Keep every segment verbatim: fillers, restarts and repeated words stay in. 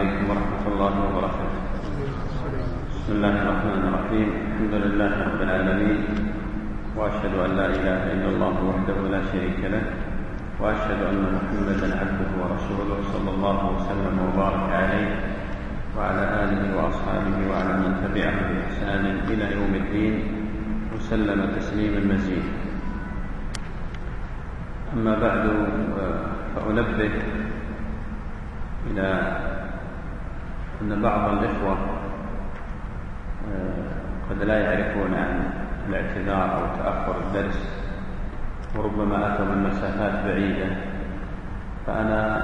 عليكم ورحمة الله وبركاته. بسم الله الرحمن الرحيم. الحمد لله رب العالمين، وأشهد أن لا إله إلا الله وحده لا شريك له، وأشهد أن محمدا عبده ورسوله صلى الله وسلم وبارك عليه وعلى آله وأصحابه وعلى من تبعه بإحسان إلى يوم الدين وسلم تسليما مزيدا. أما بعد، فأنبه إلى أن بعض الإخوة قد لا يعرفون عن الاعتذار أو تأخر الدرس، وربما أتوا من مسافات بعيدة. فأنا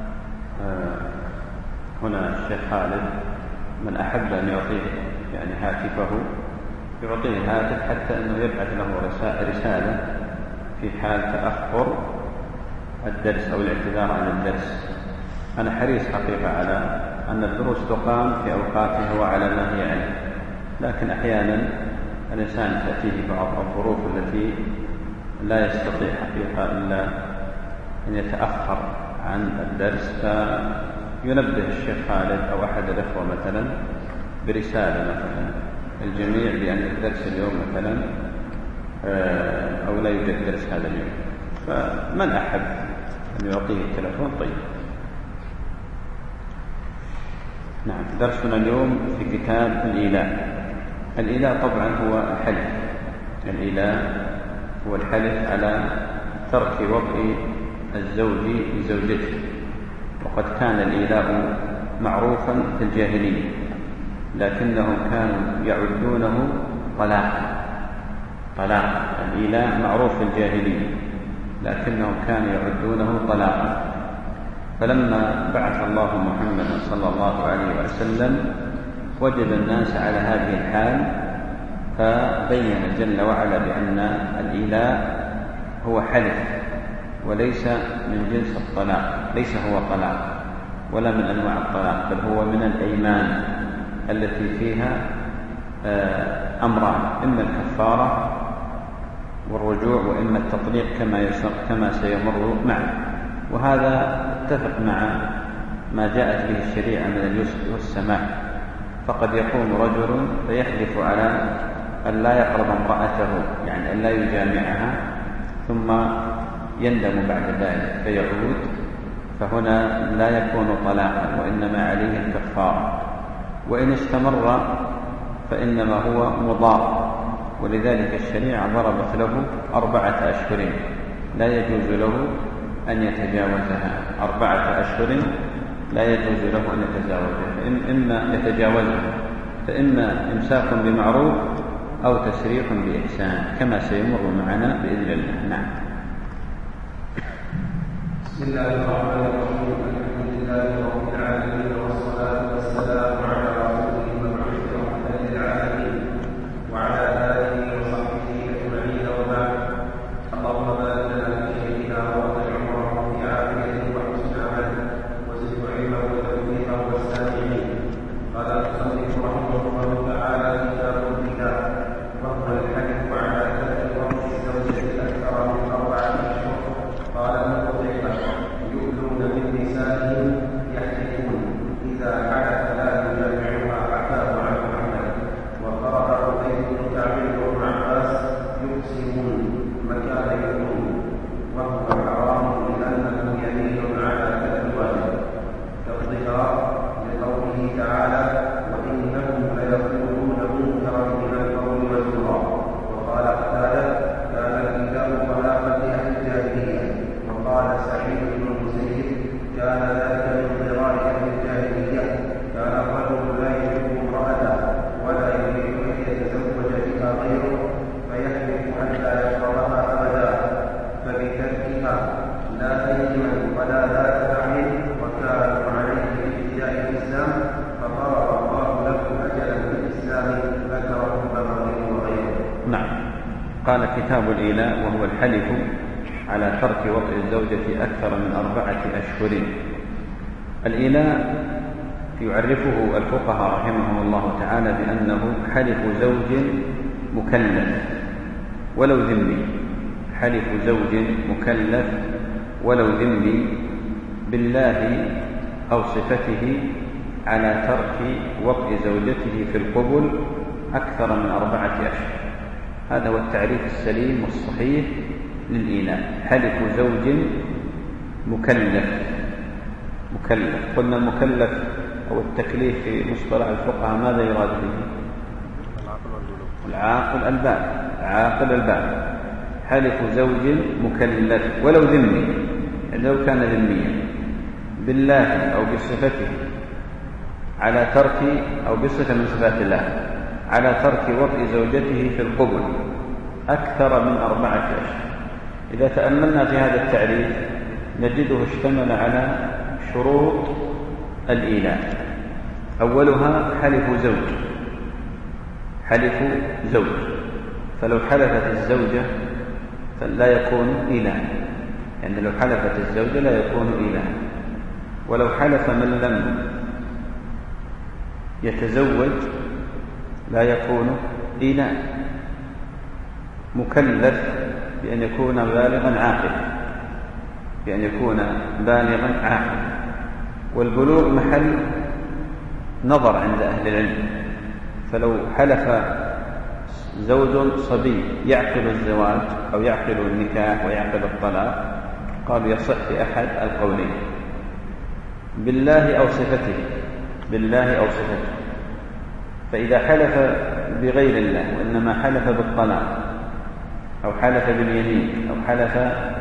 هنا الشيخ خالد من أحب أن يعطيه يعني هاتفه يعطيه الهاتف حتى أنه يبعث له رسالة في حال تأخر الدرس أو الاعتذار عن الدرس. أنا حريص حقيقة على أن الدروس تقام في أوقاتها وعلى ما هي عليه، لكن أحيانا الإنسان تأتيه بعض الظروف التي لا يستطيع حقيقة إلا أن يتأخر عن الدرس، فينبه الشيخ خالد أو أحد الأخوة مثلا برسالة مثلا الجميع بأن الدرس اليوم مثلا أو لا يوجد درس هذا اليوم. فمن أحب أن يعطيه التلفون طيب. نعم، درسنا اليوم في كتاب الإيلاء. الإيلاء طبعا هو الحلف. الإيلاء هو الحلف على ترك وطء الزوج لزوجته، وقد كان الإيلاء معروفا في الجاهلية، لكنهم كانوا يعدونه طلاقا. طلاق الإيلاء معروف في الجاهلية، لكنهم كانوا يعدونه طلاقا. فلما بعث الله محمدا صلى الله عليه وسلم وجد الناس على هذه الحال، فبين جل وعلا بأن الإيلاء هو حلف وليس من جنس الطلاق، ليس هو طلاق ولا من أنواع الطلاق، بل هو من الأيمان التي فيها أمران: إما الكفارة والرجوع، وإما التطليق كما كما سيمر معنا. وهذا اتفق مع ما جاءت به الشريعة من اليسر والسماح. فقد يقوم رجل فيحلف على أن لا يقرب امرأته، يعني أن لا يجامعها، ثم يندم بعد ذلك فيعود، فهنا لا يكون طلاقا وإنما عليه الكفارة. وإن استمر فإنما هو مضار، ولذلك الشريعة ضربت له أربعة أشهر لا يجوز له أن يتجاوزها. أربعة أشهر لا يجوز له أن يتجاوزها، إن إما يتجاوزها فإما إمساك بمعروف أو تسريح بإحسان كما سيمر معنا بإذن الله. نعم. بسم الله الرحمن الرحيم. الحمد لله رب العالمين، والصلاة والسلام على رسوله المبعوث رحمة للعالمين وعلى آله وصحبه أجمعين، وبعد. اللهم بارك لنا في شيخنا وأطل عمره في عافيته وحسن عمله وزده علما وتوفيقا والسامعين. قال المصنف رحمه الله تعالى: كتاب الإيلاء، وهو الحلف على ترك وطء الزوجة أكثر من أربعة أشهر. قال ابن قتيبة: يؤلون من نسائهم يحلفون إذا حلف لا يجامعها عفاه عن محمد. وقرأ عبيد بن كعب وابن عباس: يقسمون مكان يقولون، وهو حرام لأنه يميل على ترك الواجب، كالظهار لقوله تعالى: وإنهم ليقولون منكرا من القول والزور. وقال قتادة: كان الإيلاء طلاقا لأهل الجاهلية. وقال سعيد بن المسيب: كان ذلك من ضرار أهل الجاهلية. كان الرجل لا يحب امرأته ولا يريد أن يتزوج بها غيره، فيحلف أن لا يقربها أبدا، فبتركها لا دينا ولا ذات بعد، وكانوا عليه بابتداء الإسلام، فقرر الله له أجلا في الإسلام ذكره البخاري وغيره. نعم. قال: كتاب الإيلاء، وهو الحلف على ترك وطء الزوجة أكثر من أربعة أشهر. الإيلاء يعرفه الفقهاء رحمهم الله تعالى بأنه حلف زوج مكلف ولو ذمي. حلف زوج مكلف ولو ذمي بالله أو صفته على ترك وطء زوجته في القبل أكثر من أربعة أشهر. هذا هو التعريف السليم والصحيح للإيلاء. حلف زوج مكلف. مكلف قلنا المكلف أو التكليف في مصطلح الفقهاء ماذا يراد به؟ العاقل البالغ. عاقل البالغ. حلف زوج مكلف ولو ذمي، يعني لو كان ذميا، بالله أو بصفته على ترك أو بصفة من صفات الله على ترك وطء زوجته في القبل أكثر من أربعة أشهر. إذا تأملنا في هذا التعريف نجده اشتمل على شروط الإيلاء. أولها حلف زوج. حلف زوج، فلو حلفت الزوجة فلا يكون إيلاء، يعني لو حلفت الزوجة لا يكون إيلاء. ولو حلف من لم يتزوج لا يكون إيلاء. مكلف بأن يكون بالغا عاقلا، بأن يكون بالغا عاقلا. والبلوغ محل نظر عند أهل العلم، فلو حلف زوج صبي يعقل الزواج أو يعقل النكاح ويعقل الطلاق قالوا يصح في أحد القولين، بالله أو صفته، بالله أو صفته. فإذا حلف بغير الله وإنما حلف بالطلاق أو حلف باليمين أو حلف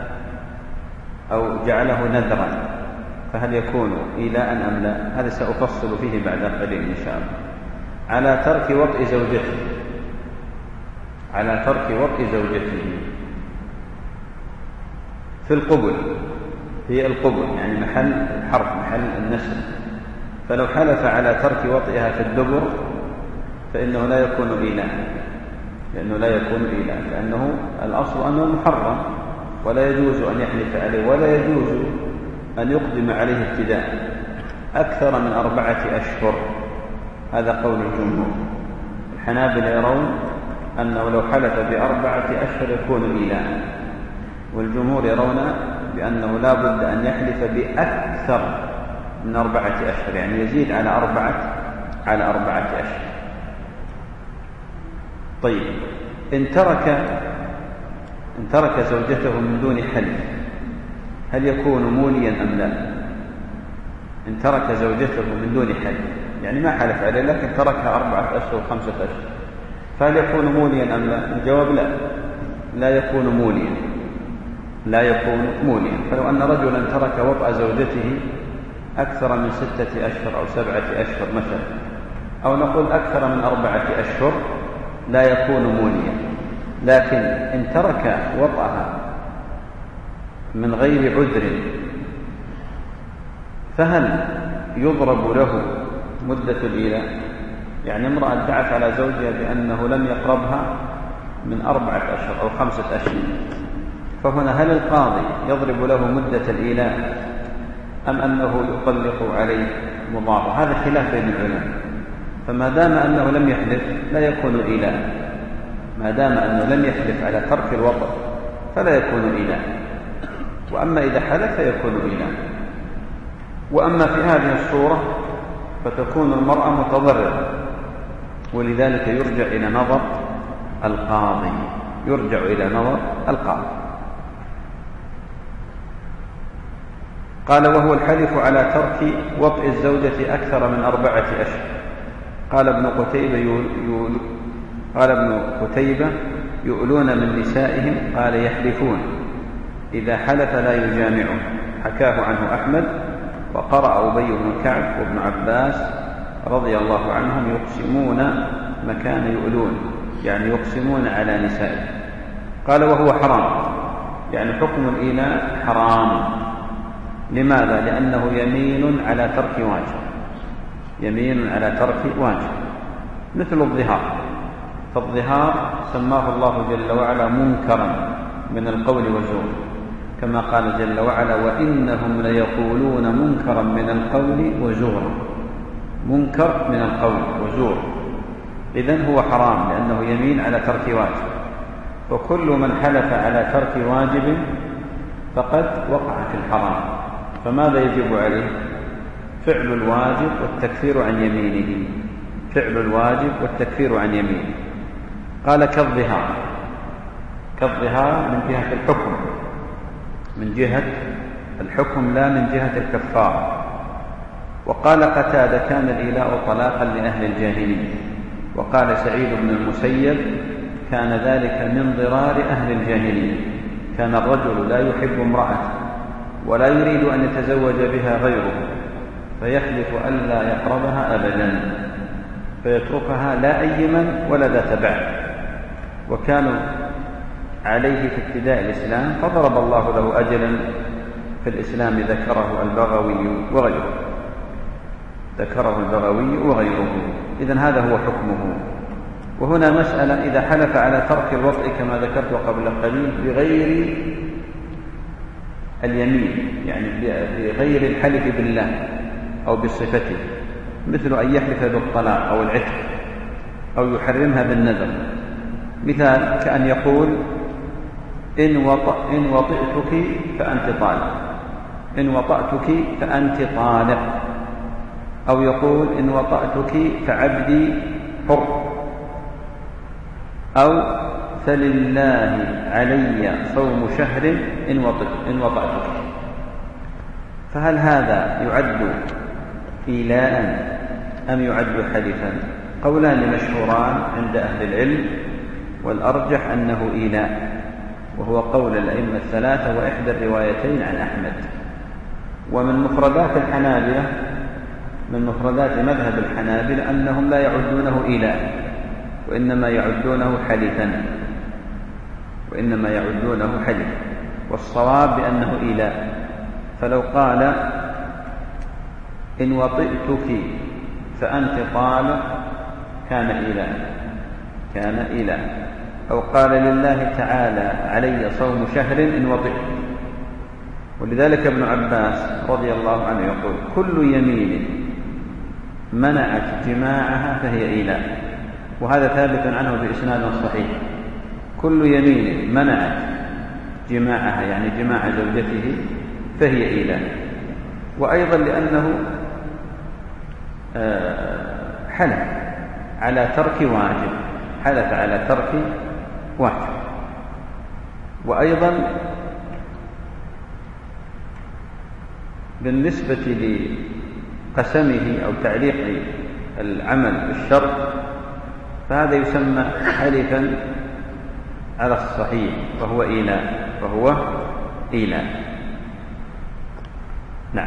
أو جعله نذرا فهل يكون إيلاء أم لا؟ هذا سأفصل فيه بعد قليل إن شاء الله. على ترك وطء زوجته، على ترك وطء زوجته في القبل، هي القبل يعني محل الحرف، محل النسب. فلو حلف على ترك وطئها في الدبر فإنه لا يكون إيلاء، لأنه لا يكون إيلاء، لأنه الأصل أنه محرم ولا يجوز أن يحلف عليه ولا يجوز أن يقدم عليه ابتداء أكثر من أربعة أشهر. هذا قول الجمهور. الحنابلة يرون أنه لو حلف بأربعة أشهر يكون إيلاء، والجمهور يرون بأنه لا بد أن يحلف بأكثر من أربعة أشهر، يعني يزيد على أربعة على أربعة أشهر. طيب، إن ترك إن ترك زوجته من دون حلف هل يكون موليا أم لا؟ إن ترك زوجته من دون حلف، يعني ما حلف عليه لكن تركها أربعة أشهر وخمسة أشهر، فهل يكون موليا أم لا؟ الجواب لا، لا يكون موليا، لا يكون موليا. فلو أن رجلا ترك وطأ زوجته أكثر من ستة أشهر أو سبعة أشهر مثلا، أو نقول أكثر من أربعة أشهر، لا يكون موليا. لكن إن ترك وطأها من غير عذر فهل يضرب له مدة الإيلاء؟ يعني امرأة ادعت على زوجها بأنه لم يقربها من أربعة أشهر أو خمسة أشهر، فهنا هل القاضي يضرب له مدة الإيلاء أم أنه يطلق عليه مضاربة؟ هذا خلاف بين العلماء. فما دام أنه لم يحلف لا يكون إيلاء، ما دام أنه لم يحلف على ترك الوطأ فلا يكون إيلاء، وأما إذا حلف فيكون إيلاء. وأما في هذه الصورة فتكون المرأة متضررة، ولذلك يرجع إلى نظر القاضي، يرجع إلى نظر القاضي. قال: وهو الحلف على ترك وطء الزوجة أكثر من أربعة أشهر. قال ابن قتيبة يول يول قال ابن قتيبة يؤلون من نسائهم، قال يحلفون إذا حلف لا يجامعه، حكاه عنه أحمد. وقرأ أبي بن كعب وابن عباس رضي الله عنهم يقسمون مكان يؤلون، يعني يقسمون على نسائهم. قال: وهو حرام، يعني حكم الإيلاء حرام. لماذا؟ لأنه يمين على ترك واجب، يمين على ترك واجب، مثل الظهار. فالظهار سماه الله جل وعلا منكرا من القول والزور، كما قال جل وعلا: وإنهم ليقولون منكرا من القول وزورا. منكر من القول وزور، إذن هو حرام لأنه يمين على ترك واجب. وكل من حلف على ترك واجب فقد وقع في الحرام. فماذا يجب عليه؟ فعل الواجب والتكفير عن يمينه، فعل الواجب والتكفير عن يمينه. قال كالظهار، كالظهار من جهة الحكم، من جهة الحكم لا من جهة الكفارة. وقال قتادة كان الإيلاء طلاقا لأهل الجاهلية. وقال سعيد بن المسيب كان ذلك من ضرار أهل الجاهلية، كان الرجل لا يحب امرأته ولا يريد أن يتزوج بها غيره فيحلف ألا يقربها أبدا فيتركها لا أيما ولا ذات بعد. وكانوا عليه في ابتداء الإسلام فضرب الله له أجلا في الإسلام ذكره البغوي وغيره، ذكره البغوي وغيره. إذن هذا هو حكمه. وهنا مسألة، إذا حلف على ترك الوطء كما ذكرت قبل قليل بغير اليمين، يعني بغير الحلف بالله أو بصفته، مثل أن يحلف بالطلاق أو العتق أو يحرمها بالنذر. مثال كأن يقول إن, وط... إن وطئتك فأنت طالق، إن وطأتك فأنت طالق، أو يقول إن وطأتك فعبدي حر، أو فلله علي صوم شهر إن, وط... إن وطأتك. فهل هذا يعد إيلاء أم يعد حلفا؟ قولان مشهوران عند أهل العلم، والأرجح أنه إيلاء، وهو قول الأئمة الثلاثة وإحدى الروايتين عن أحمد. ومن مفردات الحنابلة، من مفردات مذهب الحنابلة أنهم لا يعدونه إيلاء، وإنما يعدونه حلفا، وإنما يعدونه حلفا، والصواب بأنه إيلاء. فلو قال إن وطئتك فأنت طالق كان إيلاء، كان إيلاء. أو قال لله تعالى علي صوم شهر إن وطئت. ولذلك ابن عباس رضي الله عنه يقول كل يمين منعت جماعها فهي إيلاء، وهذا ثابت عنه بإسناد صحيح. كل يمين منعت جماعها يعني جماع زوجته فهي إيلاء. وأيضا لأنه حلف على ترك واجب، حلف على ترك واجب. وأيضا بالنسبة لقسمه أو تعليق العمل بالشرط فهذا يسمى حلفا على الصحيح وهو إيلاء، وهو إيلاء. نعم.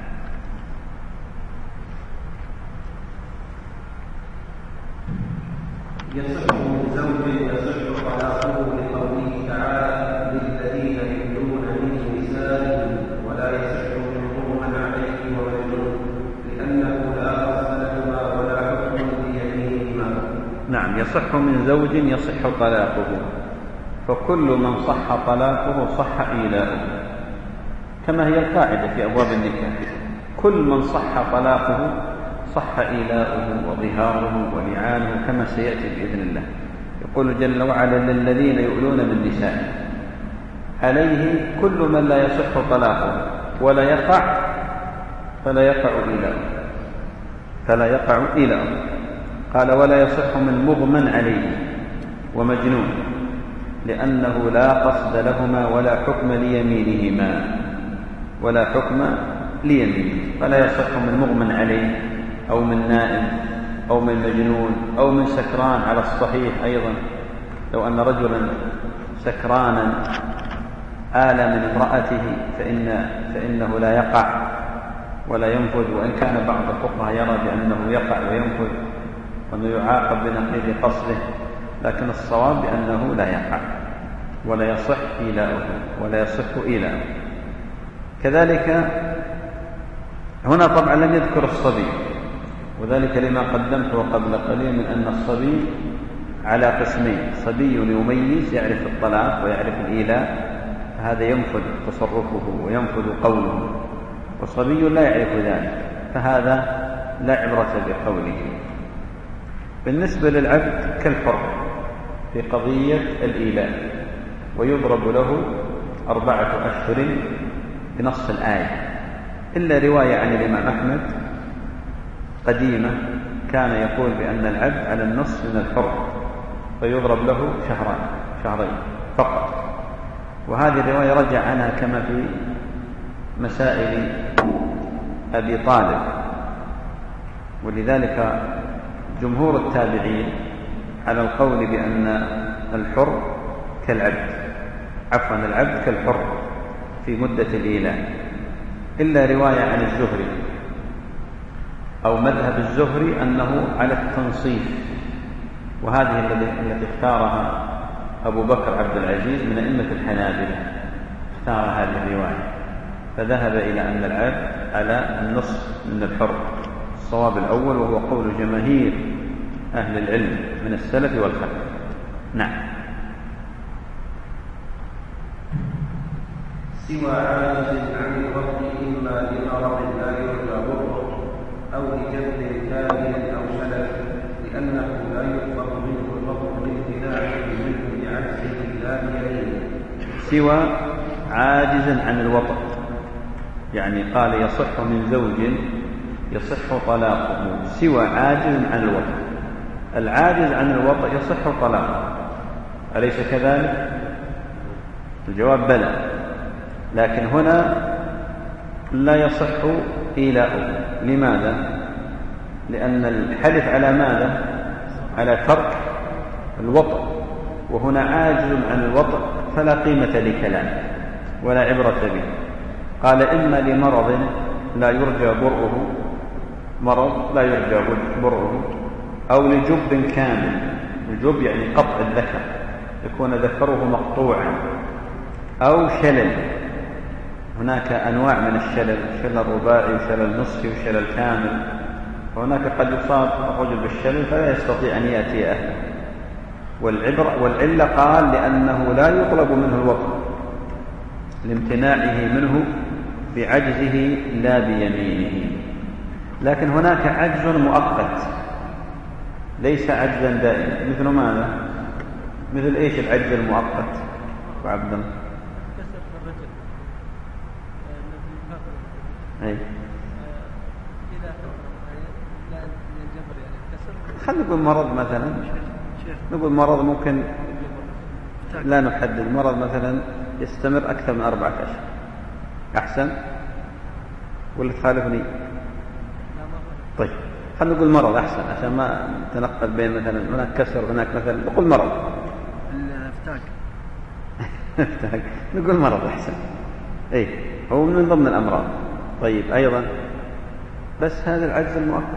يصح من زوج يصح طلاقه لقوله تعالى للذين يؤلون من نسائهم ولا يصح منهم من عليه ومجنون لأنه لا قصد لهما ولا حكم ليمينهما. نعم. يصح من زوج يصح طلاقه، فكل من صح طلاقه صح إيلاؤه، كما هي القاعدة في أبواب النكاح، كل من صح طلاقه صح إيلاؤه وظهاره ولعانه كما سيأتي بإذن الله. يقول جل وعلا للذين يؤلون من نسائهم، عليه كل من لا يصح طلاقه ولا يقع فلا يقع إيلاؤه، فلا يقع إيلاؤه. قال ولا يصح من مغمى عليه ومجنون لأنه لا قصد لهما ولا حكم ليمينهما، ولا حكم ليمينه. فلا يصح من مغمى عليه أو من نائم أو من مجنون أو من سكران على الصحيح. أيضا لو أن رجلا سكرانا آل من امرأته فإن فإنه لا يقع ولا ينفذ، وإن كان بعض الفقهاء يرى بأنه يقع وينفذ وأنه يعاقب بنقيض قصده، لكن الصواب بأنه لا يقع ولا يصح إيلاؤه ولا يصح إيلاؤه. كذلك هنا طبعا لم يذكر الصبي، وذلك لما قدمته قبل قليل من أن الصبي على قسمين: صبي يميز يعرف الطلاق ويعرف الإيلاء فهذا ينفذ تصرفه وينفذ قوله، وصبي لا يعرف ذلك فهذا لا عبرة بقوله. بالنسبة للعبد كالحر في قضية الإيلاء، ويضرب له أربعة أشهر بنص الآية، إلا رواية عن الإمام أحمد قديمة كان يقول بأن العبد على النصف من الحر، فيضرب له شهران شهرين فقط. وهذه الرواية رجع عنها كما في مسائل أبي طالب. ولذلك جمهور التابعين على القول بأن الحر كالعبد، عفوا العبد كالحر في مدة الإيلاء، إلا رواية عن الزهري أو مذهب الزهري أنه على التنصيف، وهذه التي اختارها أبو بكر عبد العزيز من أئمة الحنابلة، اختار هذه الرواية فذهب إلى أن العبد على النصف من الحر. الصواب الأول وهو قول جماهير أهل العلم من السلف والخلف. نعم. سوى عاجز عن الوقت إما لمرض لا يرجى ضره أو لجهل كامل أو شلل، لأنه لا يطلب منه الوقت لامتناعه منه لعجزه لا بيمينه. سوى عاجز عن الوطء، يعني قال يصح من زوج يصح طلاقه، سوى عاجز عن الوطء. العاجز عن الوطء يصح طلاقه، أليس كذلك؟ الجواب بلى، لكن هنا لا يصح إيلاؤه. لماذا؟ لأن الحلف على ماذا؟ على ترك الوطء، وهنا عاجز عن الوطء فلا قيمة لكلامه ولا عبرة به. قال إما لمرض لا يرجى برؤه، مرض لا يرجى برؤه، أو لجب كامل. الجب يعني قطع الذكر، يكون ذكره مقطوعا، أو شلل. هناك أنواع من الشلل، شلل رباعي وشلل نصفي وشلل كامل، وهناك قد يصاب الرجل بالشلل فلا يستطيع أن يأتي أهله. والعبرة والعلة قال لأنه لا يطلب منه الوطء لامتناعه منه بعجزه لا بيمينه. لكن هناك عجز مؤقت ليس عجزا دائما. مثل ماذا؟ مثل إيش العجز المؤقت وعبد الله؟ أي خلينا نقول مرض مثلا، نقول مرض ممكن لا نحدد، مرض مثلا يستمر أكثر من أربعة أشهر، أحسن ولا تخالفني؟ طيب خلينا نقول مرض أحسن عشان ما تنقل بين مثلا هناك كسر هناك مثلا، نقول مرض الافتاق افتاق نقول مرض أحسن. أي هو من ضمن الأمراض. طيب أيضا بس هذا العجز المؤقت.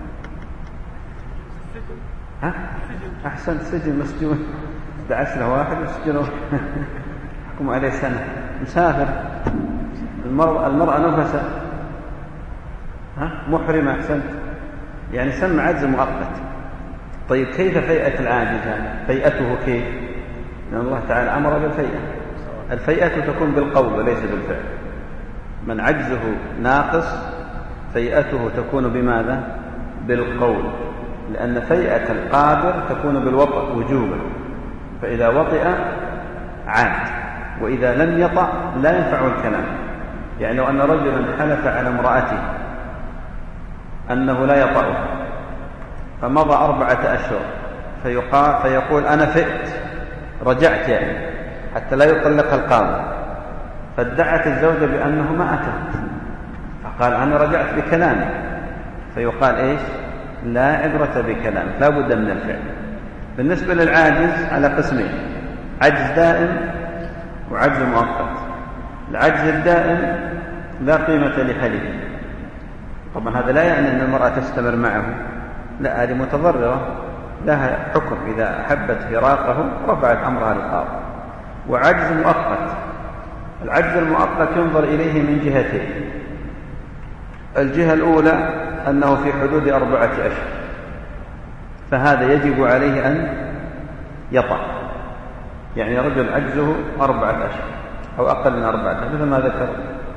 ها أحسن سجن مسجون دعس له واحد وسجنه حكم عليه سنة. مسافر المرأة, المرأة نفسه ها محرمة أحسنت، يعني سمى عجز مؤقت. طيب كيف فيئة العاجز؟ فيئته كيف؟ لأن الله تعالى أمر بالفيئة. الفيئة تكون بالقول وليس بالفعل. من عجزه ناقص فيئته تكون بماذا؟ بالقول، لأن فيئة القادر تكون بالوطأ وجوبا، فإذا وطئ عاد، وإذا لم يطأ لا ينفع الكلام. يعني لو أن رجلا حلف على امرأته أنه لا يطأها فمضى أربعة أشهر فيقال فيقول أنا فئت رجعت، يعني حتى لا يطلق القاضي، فادعت الزوجة بأنه ما أتى، فقال أنا رجعت بكلامي، فيقال إيش؟ لا عبرة بكلام، لا بد من الفعل. بالنسبة للعاجز على قسمين، عجز دائم وعجز مؤقت. العجز الدائم لا قيمة لحلفه، طبعا هذا لا يعني أن المرأة تستمر معه، لا، هذه متضررة لها حكم، إذا أحبت فراقه رفعت أمرها للقاضي. وعجز مؤقت، العجز المؤقت ينظر إليه من جهتين. الجهة الأولى أنه في حدود أربعة أشهر، فهذا يجب عليه أن يطأ، يعني رجل عجزه أربعة أشهر أو أقل من أربعة أشهر، مثل ما ذكر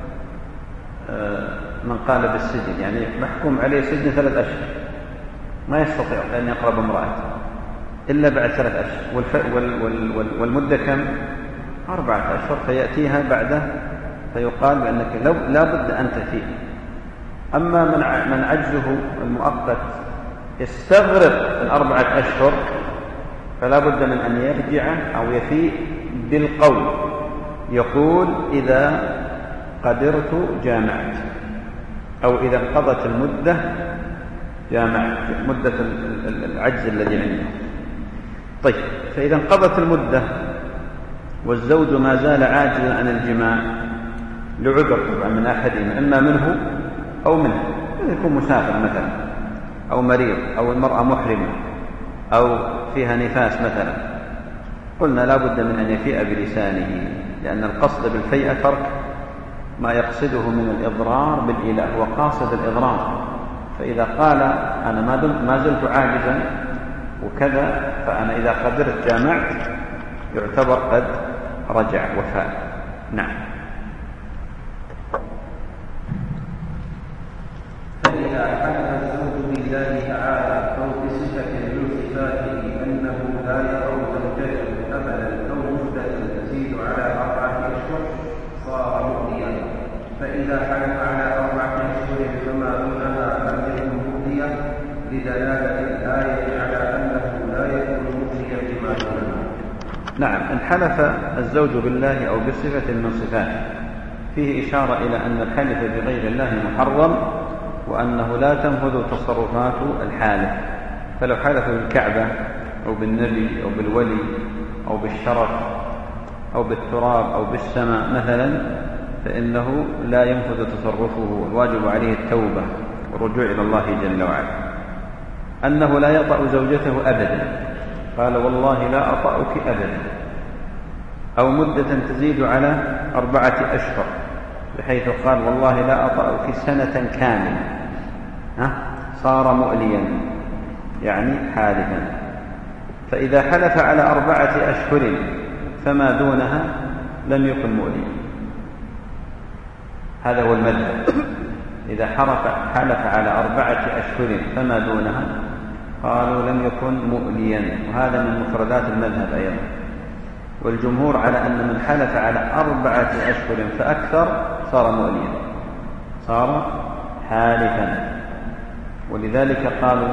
من قال بالسجن، يعني محكوم عليه سجن ثلاث أشهر، ما يستطيع أن يقرب امرأته إلا بعد ثلاث أشهر، والف... وال... وال... وال... والمدة كم؟ أربعة أشهر، فيأتيها بعده فيقال بأنك لو... لا بد أن تفيه، أما من من عجزه المؤقت يستغرق الأربعة أشهر فلا بد من أن يرجع أو يفيء بالقول، يقول إذا قدرت جامعت، أو إذا انقضت المدة جامعت، مدة العجز الذي عنده. طيب، فإذا انقضت المدة والزوج ما زال عاجزا عن الجماع لعذر طبعا من أحدهما، إما منه أو منه، يكون مسافر مثلا أو مريض أو المرأة محرمة أو فيها نفاس مثلا، قلنا لا بد من أن يفيء بلسانه، لأن القصد بالفيء ترك ما يقصده من الإضرار بالإله، وقاصد الإضرار. فإذا قال أنا ما زلت عاجزا وكذا، فأنا إذا قدرت جامعت، يعتبر قد رجع وفاء. نعم. فإذا حلف الزوج بالله تعالى أو بصفة من صفاته أنه لا يرى زوجته أبدا أو مدة تزيد على أربعة أشهر صار مؤذيا. فإذا حلف على أربعة أشهر فما دونها لم يكن مؤذيا، لدلالة الآية على أنه لا يكون مؤذيا بما دونها. نعم. إن حلف الزوج بالله أو بصفة من صفاته فيه إشارة إلى أن الحلف بغير الله محرم، وأنه لا تنفذ تصرفات الحالف. فلو حلف بالكعبة أو بالنبي أو بالولي أو بالشرف أو بالتراب أو بالسماء مثلا، فإنه لا ينفذ تصرفه، الواجب عليه التوبة والرجوع إلى الله جل وعلا. أنه لا يطأ زوجته أبدا، قال والله لا أطأك أبدا، أو مدة تزيد على أربعة أشهر، بحيث قال والله لا أطأك سنة كاملة، صار مؤليا يعني حالفا. فإذا حلف على أربعة أشهر فما دونها لم يكن مؤليا، هذا هو المذهب. إذا حلف على أربعة أشهر فما دونها قالوا لم يكن مؤليا، وهذا من مفردات المذهب أيضا. والجمهور على أن من حلف على أربعة أشهر فأكثر صار مؤليا، صار حالفا. ولذلك قالوا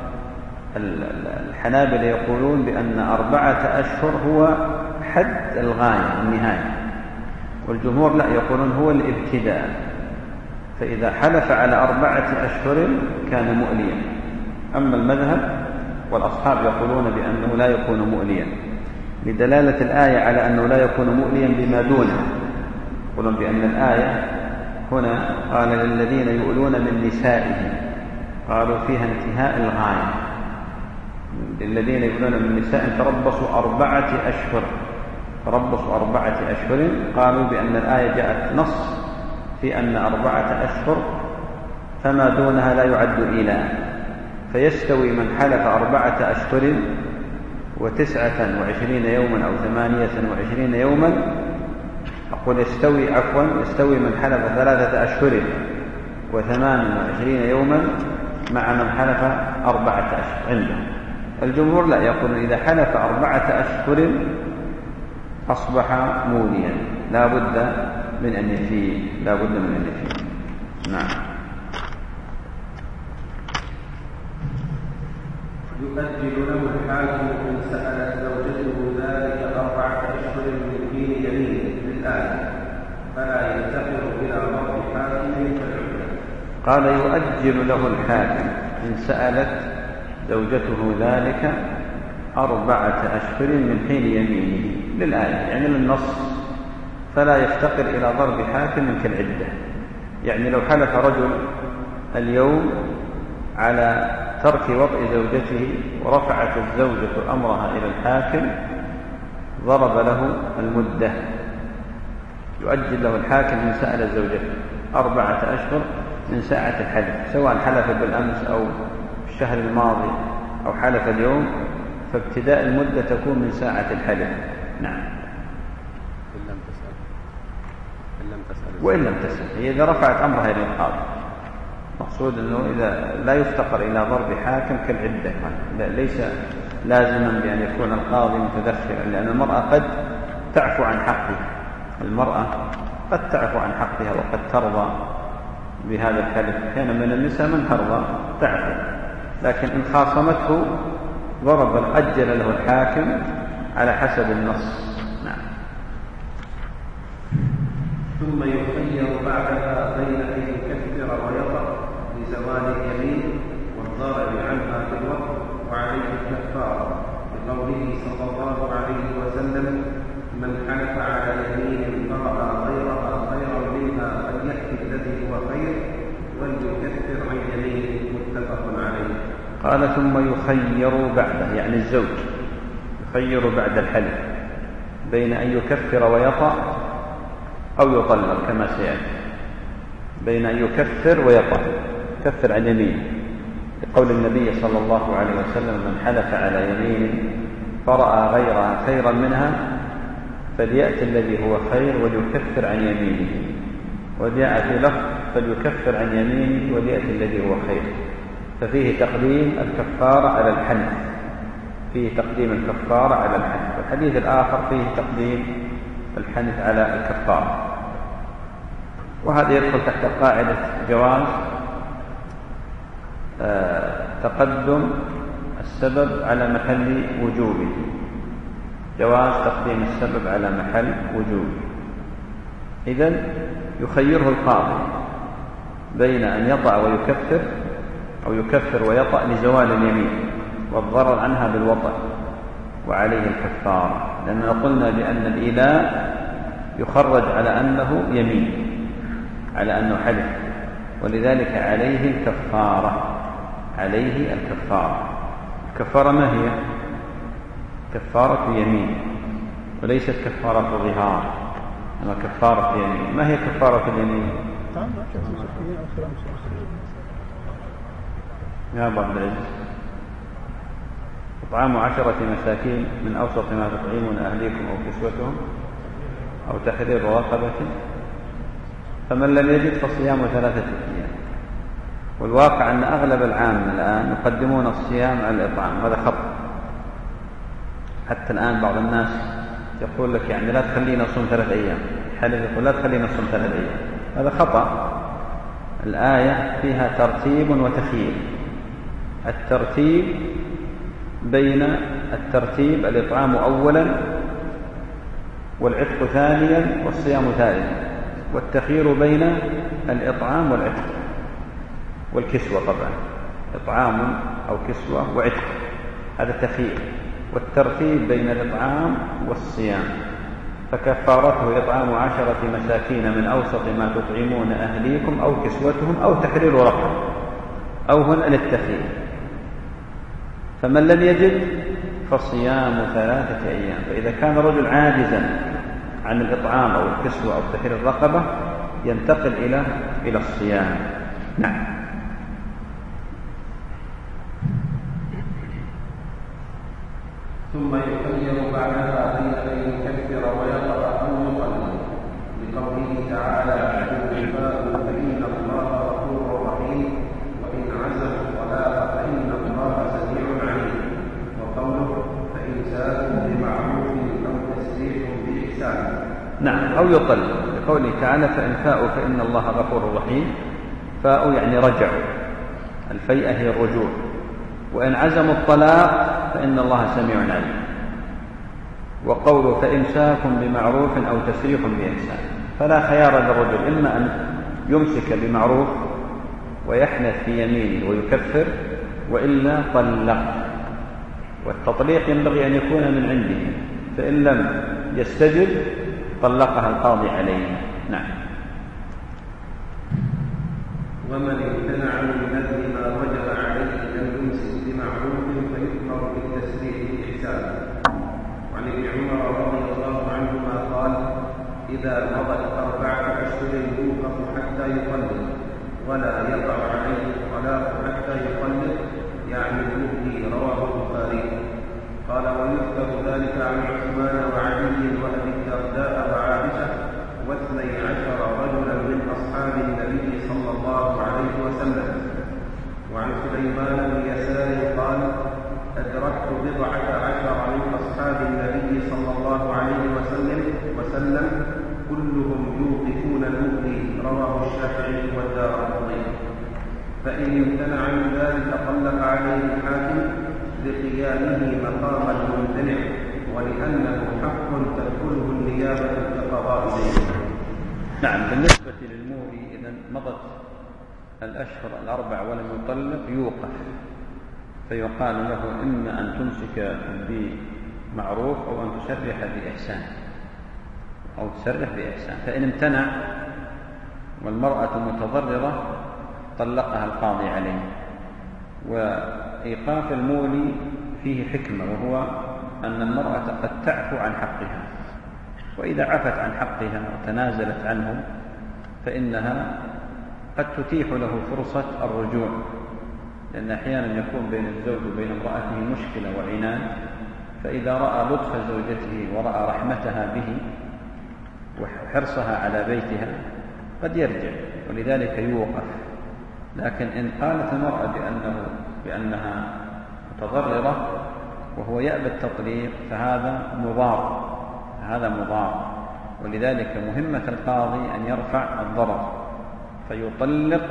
الحنابلة يقولون بأن أربعة أشهر هو حد الغاية النهاية، والجمهور لا، يقولون هو الابتداء. فإذا حلف على أربعة أشهر كان مؤليا. أما المذهب والأصحاب يقولون بأنه لا يكون مؤليا، لدلالة الآية على أنه لا يكون مؤليا بما دونه. يقولون بأن الآية هنا قال للذين يؤلون من نسائهم، قالوا فيها انتهاء الغاية، للذين يؤلون من نسائهم تربصوا أربعة أشهر، تربصوا أربعة أشهر. قالوا بأن الآية جاءت نص في أن أربعة أشهر فما دونها لا يعد إله، فيستوي من حلف أربعة أشهر وتسعة وعشرين يوما أو ثمانية وعشرين يوما. أقول يستوي عفوا يستوي من حلف ثلاثة أشهر وثمان وعشرين يوما مع من حلف أربعة أشهر عندهم. الجمهور لا، يقول إذا حلف أربعة أشهر أصبح موليا، لا بد من أن يفيه، لا بد من أن يفيه. نعم. يؤجل له الحاكم إن سألت زوجته ذلك أربعة أشهر من دين يمينه للآية، فلا يفتقر إلى ضرب حاكم فالعدة. قال يؤجل له الحاكم إن سألت زوجته ذلك أربعة أشهر من حين يمينه للآية، يعني للنص، فلا يفتقر إلى ضرب حاكم كالعدة. يعني لو حلف رجل اليوم على ترك وطئ زوجته ورفعت الزوجة أمرها إلى الحاكم ضرب له المدة، يؤجل له الحاكم إن سأل زوجته أربعة أشهر من ساعة الحلف، سواء حلف بالأمس أو الشهر الماضي أو حلف اليوم، فابتداء المدة تكون من ساعة الحلف. نعم. إن لم تسأل إن لم تسأل وإن لم تسأل، هي إذا رفعت أمرها إلى القاضي. مقصود أنه إذا لا يفتقر إلى ضرب حاكم كالعدة، ليس لازما بأن يكون القاضي متدخلا، لأن المرأة قد تعفو عن حقها، المرأة قد تعفو عن حقها وقد ترضى بهذا الحلف كان من النساء من ترضى تعفو، لكن إن خاصمته ضرب أجل له الحاكم على حسب النص. نعم. ثم يخير بعدها بين أن يكفر ويطأ لزوال اليمين والضارب عنها في الوقت وعليه الكفارة، لقوله صلى الله عليه وسلم: من حلف على يمين فرأى غيرها خيرا منها فليأتي الذي هو خير وليكفر عن يمينه. متفق عليه. قال: ثم يخير بعده، يعني الزوج يخير بعد الحلف بين أن يكفر ويطأ أو يطلق كما سيأتي، بين أن يكفر ويطأ، يكفر عن يمينه، لقول النبي صلى الله عليه وسلم: من حلف على يمين فرأى غيرها خيرا منها فليأتي الذي هو خير وليكفر عن يمينه. وجاء في لفظ: فليكفر عن يمينه وليأتي الذي هو خير، ففيه تقديم الكفارة على الحنث، فيه تقديم الكفارة على الحنث. والحديث الآخر فيه تقديم الحنث على الكفارة. وهذا يدخل تحت قاعدة جواز آه تقدم السبب على محل وجوبه، جواز تقديم السبب على محل وجوبه. إذن يخيره القاضي بين أن يطأ ويكفر أو يكفر ويطأ لزوال اليمين والضرر عنها بالوطأ وعليه الكفارة، لأننا قلنا بأن الإيلاء يخرج على أنه يمين، على أنه حلف، ولذلك عليه الكفارة، عليه الكفارة. الكفارة ما هي؟ كفارة يمين، وليست كفارة ظهار، أما كفارة يمين. ما هي كفارة اليمين؟ يا أبا عبد العزيز: إطعام عشرة مساكين من أوسط ما تطعمون أهليكم أو كسوتهم أو تحرير رقبة، فمن لم يجد فصيام ثلاثة أيام. والواقع أن أغلب العام الآن يقدمون الصيام على الإطعام، هذا خطأ. حتى الآن بعض الناس يقول لك يعني لا تخلينا نصوم ثلاثة أيام، حلف يقول لا تخلينا نصوم ثلاثة أيام، هذا خطأ. الآية فيها ترتيب وتخيير. الترتيب بين الترتيب الإطعام أولا والعتق ثانيا والصيام ثالثا، والتخيير بين الإطعام والعتق والكسوة، طبعا إطعام أو كسوة وعتق، هذا التخيير. والترتيب بين الإطعام والصيام، فكفارته إطعام عشرة مساكين من أوسط ما تطعمون أهليكم أو كسوتهم أو تحرير رقبة، أو هنا للتخيير. فمن لم يجد فصيام ثلاثة أيام. فإذا كان رجل عاجزا عن الإطعام أو الكسوة أو تحرير الرقبة ينتقل إلى إلى الصيام. نعم. ثم يخير بعدها بين أن يكفر ويقرأ أو يقلل، لقوله تعالى: الوفاء فإن الله غفور رحيم وإن عزموا الطلاق فإن الله سميع عليم. وقوله: فإمساك بمعروف أو تسريح بإحسان. نعم. أو يقلل، لقوله تعالى: فإن فاءوا فإن الله غفور رحيم. فاءوا يعني رجعوا، الفيئة هي الرجوع. وإن عزموا الطلاق فإن الله سميع عليم. وقوله: فإمساك بمعروف أو تسريح بإحسان. فلا خيار للرجل، إما أن يمسك بمعروف ويحنث في يمينه ويكفر، وإلا طلق. والتطليق ينبغي أن يكون من عنده، فإن لم يستجب طلقها القاضي عليه. نعم. ومن امتنع من نذر ما وجب عليه أن يمسك بمعروف فيؤمر بالتسريح بإحسان. وعن ابن عمر رضي الله عنهما قال: إذا مضت أربعة أشهر يوقف حتى يطلق، ولا يقع عليه الطلاق حتى يطلق، يعني المهدي. رواه البخاري. قال: ويذكر ذلك عن عثمان وعلي وأبي الدرداء وعائشة واثني عشر رجلا من أصحاب النبي صلى الله عليه وسلم. وعن سليمان بن يسار قال: أدركت بضعة عشر من أصحاب النبي صلى الله عليه وسلم وسلم كلهم يوقفون المهدي. رواه الشافعي والدارقطني. فإن امتنع من ذلك طلق عليه الحاكم لقيامه مقام الممتنع ولأنه حق تدخله النيابة كقضاء دين. نعم. بالنسبة للمولي إذا مضت الأشهر الأربع ولم يطلق يوقف، فيقال له إما أن تمسك بمعروف أو أن تسرح بإحسان أو تسرح بإحسان. فإن امتنع والمرأة متضررة طلقها القاضي عليه. وإيقاف المولي فيه حكمة، وهو أن المرأة قد تعفو عن حقها، وإذا عفت عن حقها وتنازلت عنه فإنها قد تتيح له فرصة الرجوع، لأن أحيانا يكون بين الزوج وبين امرأته مشكلة وعنان، فإذا رأى لطف زوجته ورأى رحمتها به وحرصها على بيتها قد يرجع، ولذلك يوقف. لكن إن قالت المرأة بأنه بأنها متضررة وهو يأبى التطليق فهذا مضار، هذا مضار. ولذلك مهمة القاضي أن يرفع الضرر فيطلق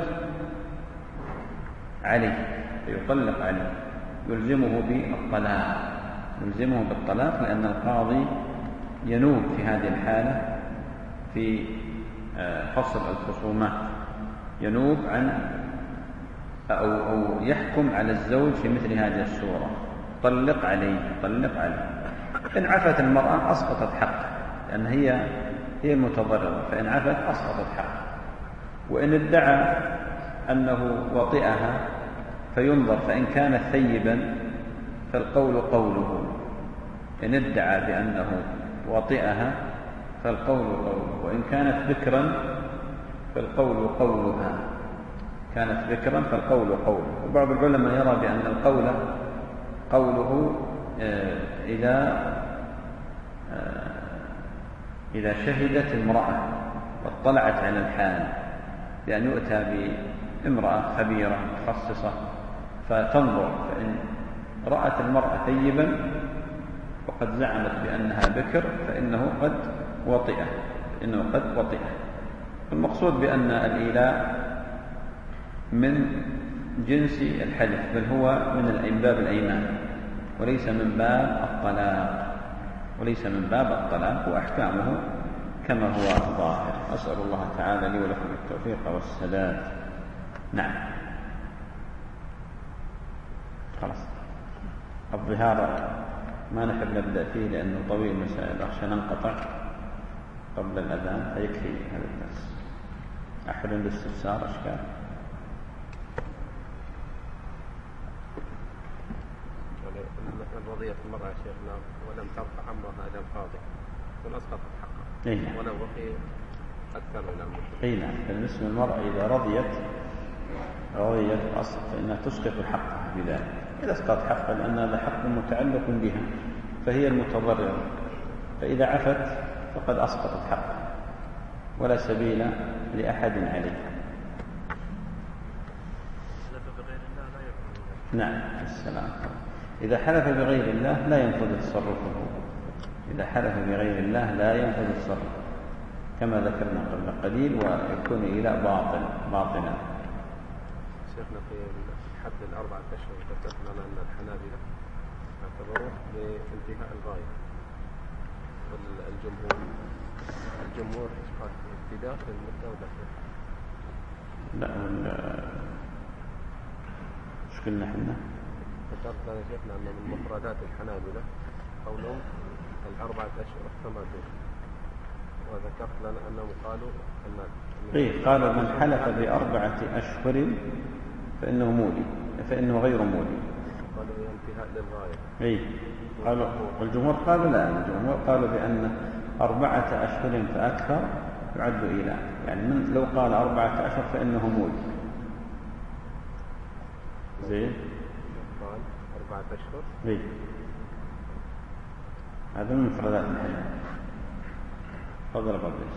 عليه فيطلق عليه يلزمه بالطلاق يلزمه بالطلاق لأن القاضي ينوب في هذه الحالة في فصل الخصومات، ينوب عن أو, أو يحكم على الزوج في مثل هذه الصورة. طلق عليه طلق عليه إن عفت المرأة أسقطت حقه، لأن هي هي المتضررة، فإن عفت أسقطت حقه. وإن ادعى أنه وطئها فينظر، فإن كان ثيبا فالقول قوله، إن ادعى بأنه وطئها فالقول قوله، وإن كانت بكرا فالقول قولها، كانت بكرا فالقول قوله. وبعض العلماء يرى بأن القول قوله إذا إذا شهدت امرأة واطلعت على الحال، بأن يؤتى بامرأة خبيرة متخصصة فتنظر، فإن رأت المرأة ثيبا وقد زعمت بأنها بكر فإنه قد وطئه إنه قد وطئه. المقصود بأن الإيلاء من جنس الحلف، بل هو من باب الأيمان وليس من باب الطلاق وليس من باب الطلاق وأحكامه كما هو ظاهر. أسأل الله تعالى لي ولكم التوفيق والسداد. نعم. خلاص الظهار ما نحب نبدأ فيه لأنه طويل مسائل، أخشى ننقطع قبل الأذان فيكفي هذا الدرس. أحد عنده استفسار أشكال؟ رضيت المرأة يا شيخنا ولم ترفع أمرها إلى القاضي فأسقطت حقها نعم. ولو بقي أكثر من أمر. أي نعم. بالنسبة للمرأة إذا رضيت رضيت أصل فإنها تسقط حقها بذلك. إذا اسقط حقها لأن هذا حق متعلق بها فهي المتضررة، فإذا عفت فقد أسقطت حقها ولا سبيل لأحد عليها. نعم. السلام. إذا حلف بغير الله لا ينفذ تصرفه إذا حلف بغير الله لا ينفذ تصرفه كما ذكرنا قبل قليل، ويكون إيلاء باطل باطلا. شيخنا في حد الأربعة أشهر ذكرنا أن الحنابلة اعتبروه بانتهاء الغاية، والجمهور الجمهور قال ابتداء المدة ودخل. لا ايش قلنا احنا؟ ذكرت يا شيخنا أن من مفردات الحنابلة قولهم الأربعة أشهر كما دون، وذكرت لنا أنهم قالوا أن إيه قالوا من حلف بأربعة أشهر فإنه مولي فإنه غير مولي. قالوا انتهاء للغاية. إيه قالوا، والجمهور قالوا لا، الجمهور قالوا بأن أربعة أشهر فأكثر يعد إيلاء، يعني من لو قال أربعة أشهر فإنه مولي. زين. قال أربعة أشهر. إيه هذا من مفردات الحلال. تفضل أبو عبد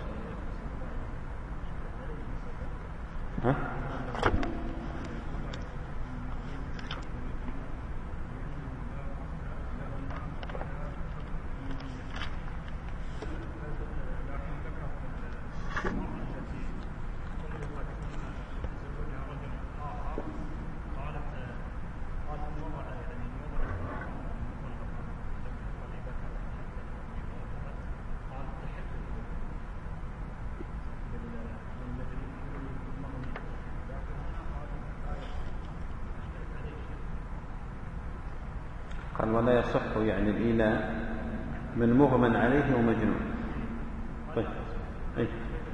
ها؟ قال ولا يصح يعني الإيلاء من مغمى عليه ومجنون. طيب أي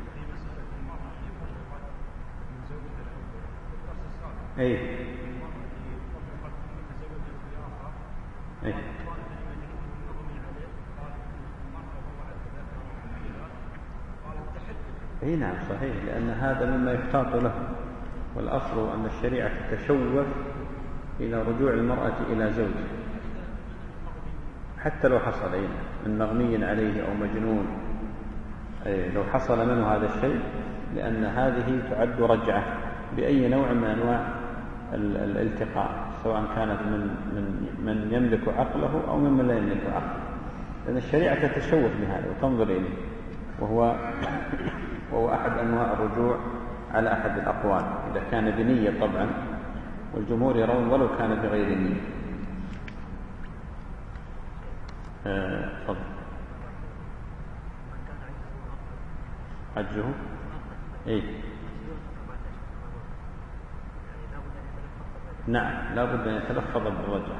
أي أي أي نعم صحيح، لأن هذا مما يحتاط له، والأصل أن الشريعة تتشوف إلى رجوع المرأة إلى زوجها حتى لو حصل أي من مغمي عليه أو مجنون، أي لو حصل منه هذا الشيء، لأن هذه تعد رجعة بأي نوع من أنواع الالتقاء، سواء كانت من من من يملك عقله أو ممن لا يملك عقله، لأن الشريعة تتشوف بهذا وتنظر إليه، وهو وهو أحد أنواع الرجوع على أحد الأقوال، إذا كان بنية طبعا، والجمهور يرون ولو كان بغير نية. تفضل. عجزه إيه؟ نعم لا بد أن يتلفظ بالرجع.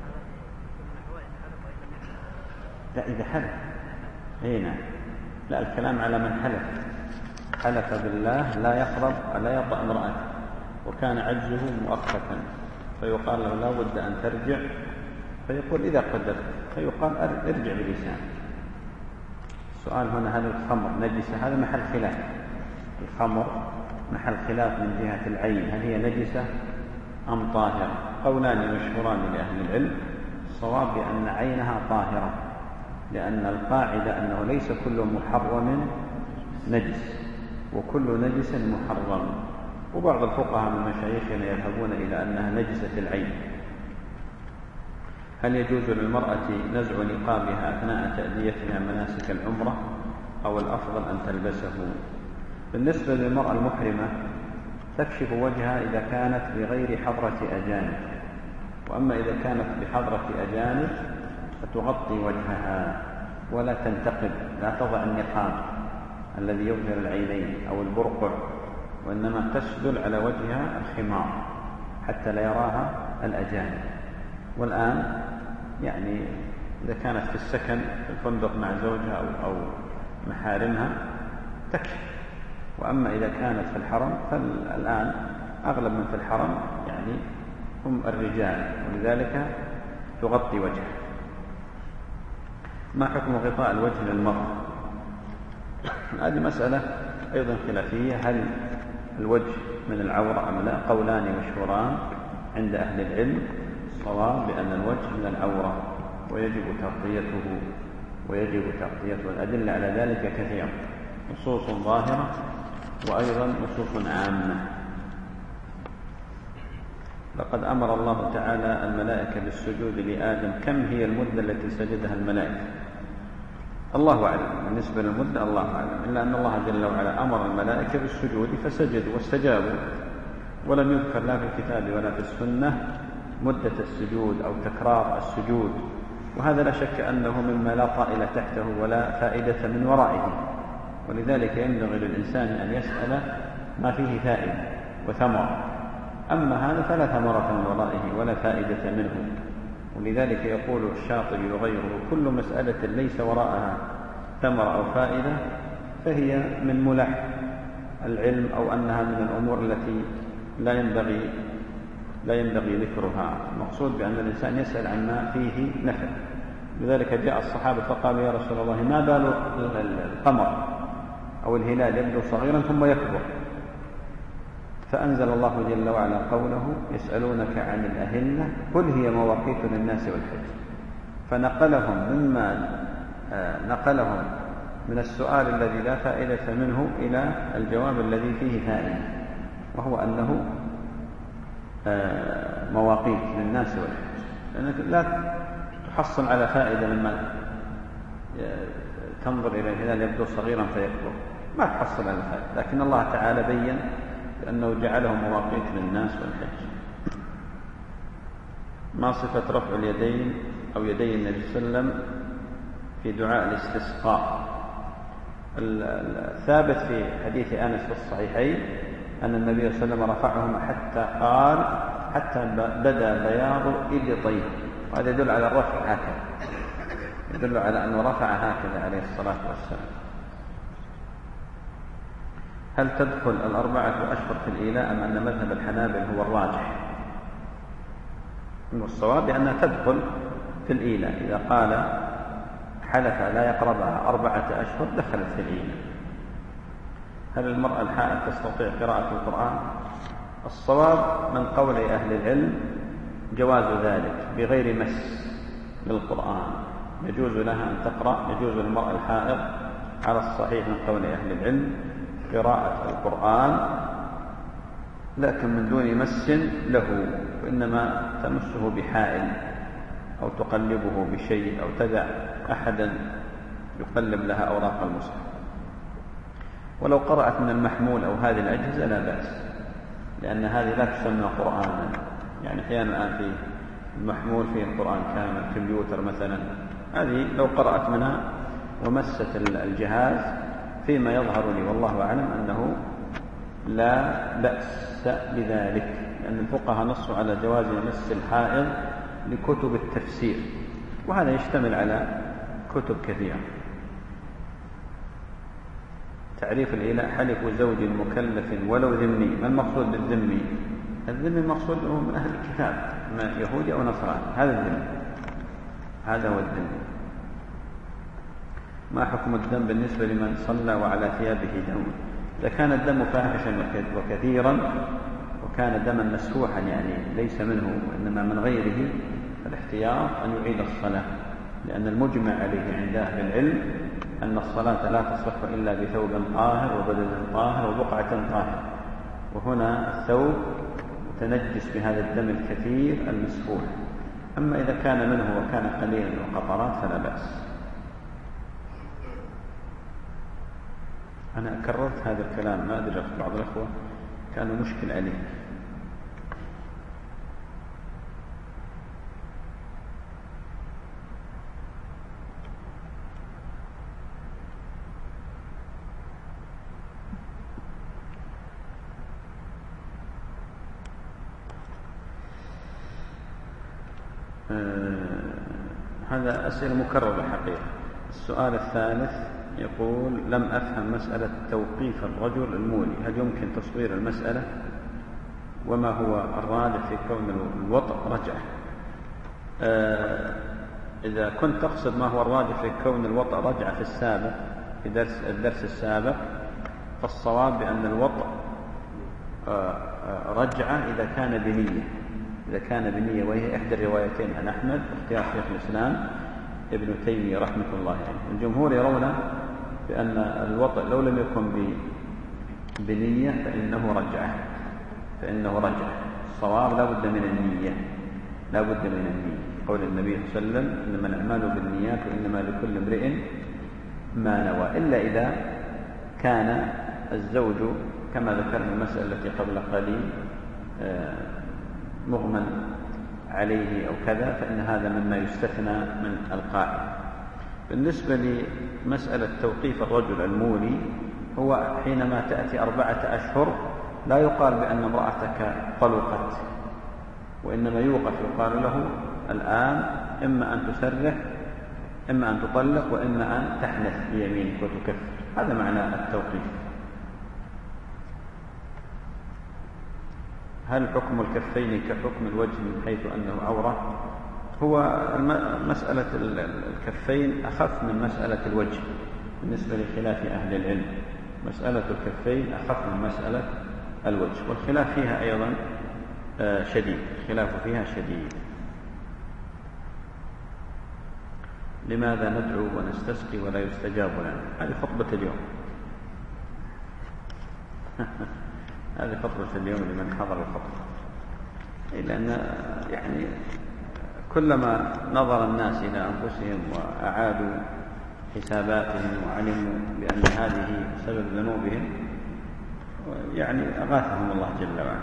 لا إذا حلف أي نعم، لا الكلام على من حلف حلف بالله لا يقرب لا يطأ امرأته وكان عجزه مؤقتا، فيقال له لا بد أن ترجع، فيقول إذا قدرت، فيقال ارجع بلسانك. السؤال هنا هل الخمر نجسة؟ هذا محل خلاف. الخمر محل خلاف من جهة العين، هل هي نجسة أم طاهرة؟ قولان مشهوران لأهل العلم، الصواب بأن عينها طاهرة، لأن القاعدة أنه ليس كل محرم نجس وكل نجس محرم، وبعض الفقهاء من مشايخنا يذهبون إلى أنها نجسة العين. هل يجوز للمرأة نزع نقابها أثناء تأديتها مناسك العمرة أو الأفضل أن تلبسه؟ بالنسبة للمرأة المحرمة تكشف وجهها إذا كانت بغير حضرة أجانب، وأما إذا كانت بحضرة أجانب فتغطي وجهها ولا تنتقب، لا تضع النقاب الذي يظهر العينين أو البرقع، وإنما تسدل على وجهها الخمار حتى لا يراها الأجانب. والآن يعني إذا كانت في السكن في الفندق مع زوجها أو, أو محارمها تكشف، وأما إذا كانت في الحرم فالآن أغلب من في الحرم يعني هم الرجال، ولذلك تغطي وجهها. ما حكم غطاء الوجه للمرأة؟ هذه مسألة أيضا خلافية، هل الوجه من العورة أم لا؟ قولان مشهوران عند أهل العلم، الصواب بأن الوجه من العورة ويجب تغطيته ويجب تغطيته، الأدلة على ذلك كثيرة، نصوص ظاهرة وأيضا نصوص عامة. لقد أمر الله تعالى الملائكة بالسجود لآدم، كم هي المدة التي سجدها الملائكة؟ الله أعلم، بالنسبة للمدة الله أعلم، إلا أن الله جل وعلا أمر الملائكة بالسجود فسجدوا واستجابوا، ولم يذكر لا في الكتاب ولا في السنة مدة السجود أو تكرار السجود، وهذا لا شك أنه مما لا طائل تحته ولا فائدة من ورائه، ولذلك ينبغي للإنسان أن يسأل ما فيه فائدة وثمرة، أما هذا فلا ثمرة من ورائه ولا فائدة منه. ولذلك يقول الشاطبي وغيره كل مسألة ليس وراءها ثمرة أو فائدة فهي من ملح العلم، أو أنها من الأمور التي لا ينبغي لا ينبغي ذكرها. المقصود بأن الإنسان يسأل عن ما فيه نفع. لذلك جاء الصحابة فقالوا يا رسول الله ما بال القمر أو الهلال يبدو صغيرا ثم يكبر؟ فأنزل الله جل وعلا قوله يسألونك عن الأهلة قل هي مواقيت للناس والحج، فنقلهم مما نقلهم من السؤال الذي لا فائدة منه إلى الجواب الذي فيه فائدة، وهو أنه مواقيت للناس والحج، لأنك لا تحصل على فائدة لما تنظر إلى الهلال يبدو صغيرا فيكبر، ما تحصل على فائدة، لكن الله تعالى بين لأنه جعله مواقيت للناس والحج. ما صفة رفع اليدين أو يدي النبي صلى الله عليه وسلم في دعاء الاستسقاء؟ الثابت في حديث أنس في الصحيحين أن النبي صلى الله عليه وسلم رفعهما حتى قال حتى بدا بياض إبطيه، وهذا يدل على الرفع هكذا، يدل على أنه رفع هكذا عليه الصلاة والسلام. هل تدخل الأربعة أشهر في الإيلاء أم أن مذهب الحنابل هو الراجح؟ والصواب بأنها تدخل في الإيلاء، إذا قال حلف لا يقربها أربعة أشهر دخلت في الإيلاء. هل المرأة الحائض تستطيع قراءة القرآن؟ الصواب من قول أهل العلم جواز ذلك بغير مس للقرآن، يجوز لها أن تقرأ، يجوز للمرأة الحائض على الصحيح من قول أهل العلم قراءة القرآن، لكن من دون مس له، وإنما تمسه بحائل أو تقلبه بشيء أو تدع أحدا يقلب لها أوراق المصحف. ولو قرأت من المحمول أو هذه الأجهزة لا بأس، لأن هذه لا تسمى قرآنا. يعني أحيانا الآن في المحمول فيه القرآن كامل، كمبيوتر مثلا، هذه لو قرأت منها ومست الجهاز فيما يظهر لي والله أعلم أنه لا بأس بذلك، لأن الفقهاء نصوا على جواز مس الحائض لكتب التفسير، وهذا يشتمل على كتب كثيرة. تعريف الإيلاء: حلف زوج مكلف ولو ذمي. ما المقصود بالذمي؟ الذمي المقصود هو من أهل الكتاب، ما يهودي أو نصراني، هذا الذمي، هذا هو الذمي. ما حكم الدم بالنسبة لمن صلى وعلى ثيابه دم؟ إذا كان الدم فاحشا وكثيرا وكان دما مسفوحا يعني ليس منه وإنما من غيره، فالاحتياط أن يعيد الصلاة، لأن المجمع عليه عند أهل العلم أن الصلاة لا تصح إلا بثوب طاهر وبدن طاهر وبقعة طاهرة، وهنا الثوب تنجس بهذا الدم الكثير المسفوح. أما إذا كان منه وكان قليلا وقطرات فلا بأس. أنا كررت هذا الكلام، ما أدري بعض الأخوة كانوا مشكل عليه. آه هذا أسئلة مكررة حقيقة. السؤال الثالث يقول: لم أفهم مسألة توقيف الرجل المولي، هل يمكن تصوير المسألة؟ وما هو الراجح في كون الوطء رجعة؟ آه إذا كنت تقصد ما هو الراجح في كون الوطء رجعة في السابق، في درس الدرس السابق، فالصواب بأن الوطء آه رجعة إذا كان بنية، إذا كان بنية، وهي إحدى الروايتين عن أحمد اختيار شيخ الإسلام ابن تيمية رحمة الله عليه. يعني الجمهور يرون بأن الوطء لو لم يكن بنية فإنه رجعة، فإنه رجعة. الصواب لا بد من النية، لا بد من النية، قول النبي صلى الله عليه وسلم: إنما الأعمال بالنيات وإنما لكل امرئ ما نوى. إلا إذا كان الزوج كما ذكرنا المسألة التي قبل قليل مغمى عليه أو كذا، فإن هذا مما يستثنى من القاعدة. بالنسبة لمسألة توقيف الرجل المولي، هو حينما تأتي أربعة أشهر لا يقال بأن امرأتك طلقت، وإنما يوقف، يقال له الآن إما أن تسرح، إما أن تطلق، وإما أن تحنث بيمينك وتكفر. هذا معنى التوقيف. هل حكم الكفين كحكم الوجه من حيث أنه عورة؟ هو مسألة الكفين أخف من مسألة الوجه بالنسبة لخلاف أهل العلم. مسألة الكفين أخف من مسألة الوجه، والخلاف فيها أيضا شديد، الخلاف فيها شديد. لماذا ندعو ونستسقي ولا يستجاب لنا؟ هذه خطبة اليوم. هذه خطبة اليوم لمن حضر الخطبة، لأن يعني كلما نظر الناس إلى أنفسهم وأعادوا حساباتهم وعلموا بأن هذه سبب ذنوبهم يعني أغاثهم الله جل وعلا.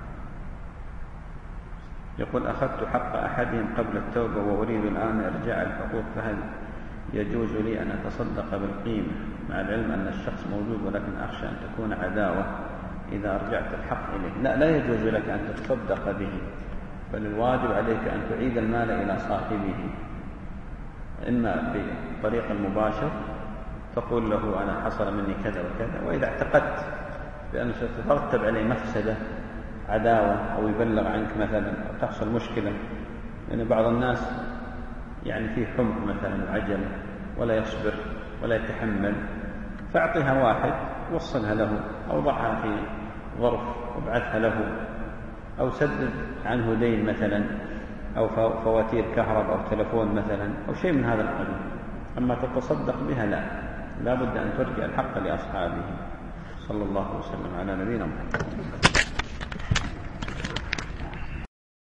يقول: أخذت حق أحدهم قبل التوبة وأريد الآن إرجاع الحقوق، فهل يجوز لي أن أتصدق بالقيمة مع العلم أن الشخص موجود ولكن أخشى أن تكون عداوة إذا أرجعت الحق إليه. لا, لا يجوز لك أن تتصدق به، بل الواجب عليك أن تعيد المال إلى صاحبه، إما بطريق المباشر تقول له أنا حصل مني كذا وكذا، وإذا اعتقدت بأنه ستترتب عليه مفسدة عداوة أو يبلغ عنك مثلا أو تحصل مشكلة، لأن يعني بعض الناس يعني فيه حمق مثلا وعجل ولا يصبر ولا يتحمل، فأعطيها واحد وصلها له، أو ضعها في ظرف وابعثها له، أو سدد عنه دين مثلا، أو فواتير كهرب أو تلفون مثلا، أو شيء من هذا القبيل. أما تتصدق بها لا، لا بد أن ترجع الحق لأصحابه. صلى الله وسلم على نبينا محمد.